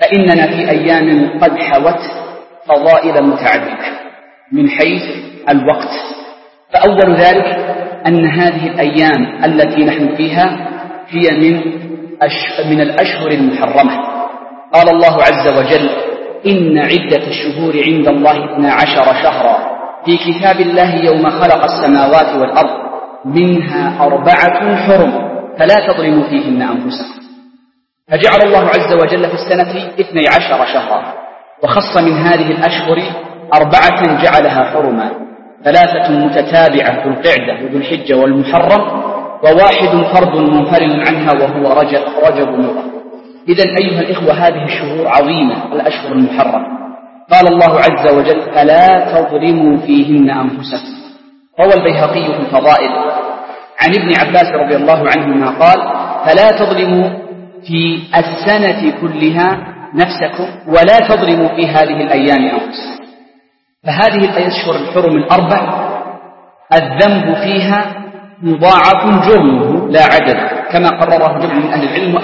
فإننا في أيام قد حوت فضائل متعددة من حيث الوقت. فأول ذلك أن هذه الأيام التي نحن فيها هي من الأشهر المحرمة. قال الله عز وجل: إن عدة الشهور عند الله 12 شهرا في كتاب الله يوم خلق السماوات والأرض منها 4 حرم فلا تظلموا فيهن أنفسكم. فجعل الله عز وجل في السنة 12 شهرا، وخص من هذه الأشهر 4 جعلها حرما، 3 متتابعة ذو القعدة وذو الحجة والمحرم، و1 فرد منفرد عنها وهو رجب مضر. إذن أيها الإخوة هذه الشهور عظيمة، الأشهر المحرمة. قال الله عز وجل: فلا تظلموا فيهن أنفسكم. روى البيهقي في الفضائل عن ابن عباس رضي الله عنهما قال: فلا تظلموا في السنة كلها نفسكم ولا تظلموا في هذه الأيام أنفسكم. فهذه الأشهر الحرم 4 الذنب فيها مضاعف جرمه لا عدد، كما قرره جمع من أهل العلم،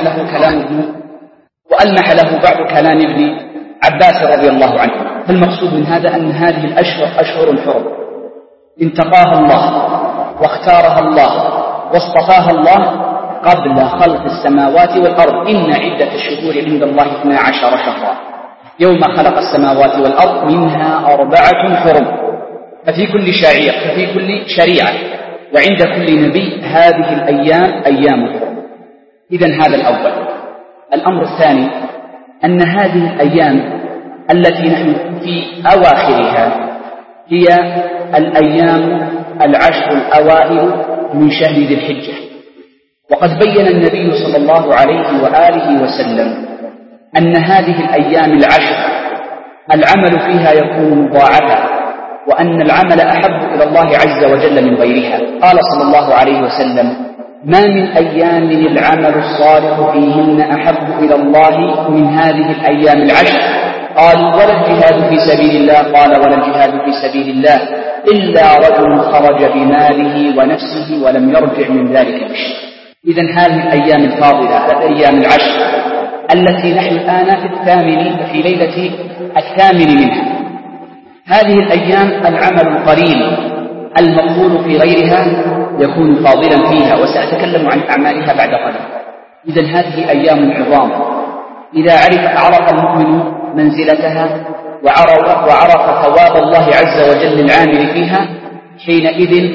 وألمح له بعض كلام ابن عباس رضي الله عنه. فالمقصود من هذا أن هذه الأشهر أشهر حرم انتقاها الله واختارها الله واصطفاها الله قبل خلق السماوات والأرض. إن عدة الشهور عند الله 12 شهرا يوم خلق السماوات والأرض منها 4 حرم. ففي كل شريعة وعند كل نبي هذه الأيام أيام الحرم. إذن هذا الأول. الأمر الثاني أن هذه الأيام التي نحن في أواخرها هي الأيام 10 الأوائل من شهر ذي الحجة. وقد بين النبي صلى الله عليه وآله وسلم أن هذه الأيام 10 العمل فيها يكون مضاعفا، وأن العمل أحب إلى الله عز وجل من غيرها. قال صلى الله عليه وسلم: ما من أيام العمل الصالح فيهن أحب إلى الله من هذه الأيام 10. قالوا: ولا الجهاد في سبيل الله؟ قال: ولا الجهاد في سبيل الله إلا رجل خرج بماله ونفسه ولم يرجع من ذلك بشيء. إذن هذه الأيام الفاضلة، الأيام 10 التي نحن الآن في ليلة 8 منها، هذه الأيام العمل القليل المقبول في غيرها يكون فاضلا فيها، وسأتكلم عن أعمالها بعد قليل. إذن هذه أيام عظام، إذا عرف المؤمن منزلتها وعرف ثواب الله عز وجل العامل فيها، حينئذ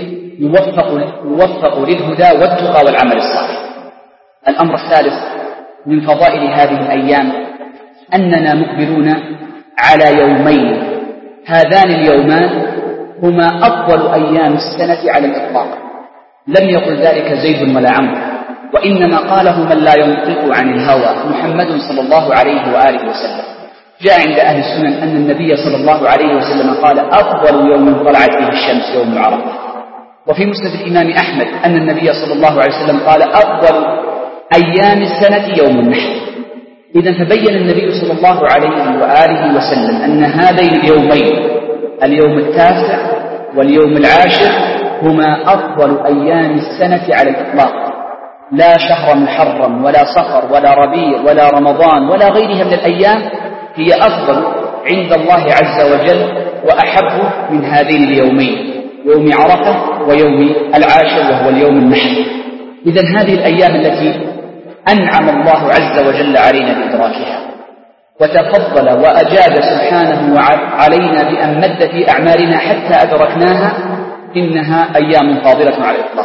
يوفق للهدى والتقى والعمل الصالح. الأمر الثالث من فضائل هذه الأيام أننا مقبلون على يومين، هذان اليومان هما أفضل أيام السنة على الإطلاق. لم يقل ذلك زيد ولا عمرو، وإنما قاله من لا ينطق عن الهوى، محمد صلى الله عليه وآله وسلم. جاء عند أهل السنن أن النبي صلى الله عليه وسلم قال: أفضل يوم طلعت فيه الشمس يوم عرفة. وفي مسند الإمام أحمد أن النبي صلى الله عليه وسلم قال: أفضل أيام السنة يوم النحر. إذن فبين النبي صلى الله عليه وآله وسلم أن هذين اليومين، اليوم 9 واليوم 10، هما أفضل أيام السنة على الإطلاق. لا شهر محرم ولا صفر ولا ربيع ولا رمضان ولا غيرها من الأيام هي أفضل عند الله عز وجل وأحب من هذين اليومين، يوم عرفة ويوم 10 وهو اليوم النحر. إذن هذه الأيام التي أنعم الله عز وجل علينا بإدراكها، وتفضل وأجاد سبحانه علينا بأن مد في أعمالنا حتى أدركناها، إنها أيام فاضلة على الإطلاق.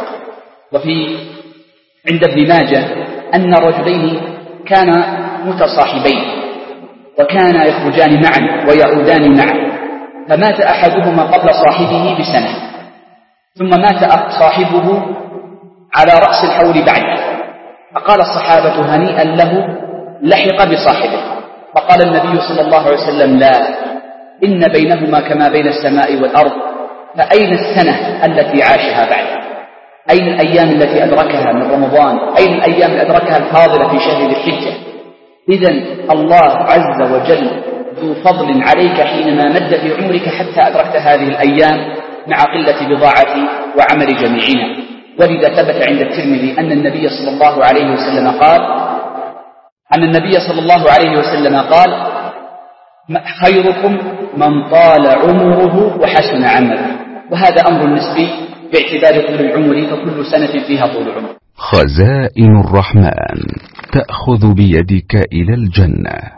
عند ابن ماجه أن رجلين كانا متصاحبين وكانا يخرجان معا ويعودان معا، فمات أحدهما قبل صاحبه ب1 ثم مات صاحبه على رأس الحول بعده، فقال الصحابة: هنيئا له لحق بصاحبه. فقال النبي صلى الله عليه وسلم: لا، إن بينهما كما بين السماء والأرض، فأين السنة التي عاشها بعد؟ أين الأيام التي أدركها من رمضان؟ أين الأيام التي أدركها الفاضلة في شهر ذي الحجة؟ إذن الله عز وجل ذو فضل عليك حينما مد في عمرك حتى أدركت هذه الأيام مع قلة بضاعة وعمل جميعنا. ولذا ثبت عند الترمذي أن النبي صلى الله عليه وسلم قال: أن النبي صلى الله عليه وسلم قال: خيركم من طال عمره وحسن عمله. وهذا أمر نسبي باعتبار طول العمر، فكل سنة فيها طول عمر. خزائن الرحمن تأخذ بيدك إلى الجنة.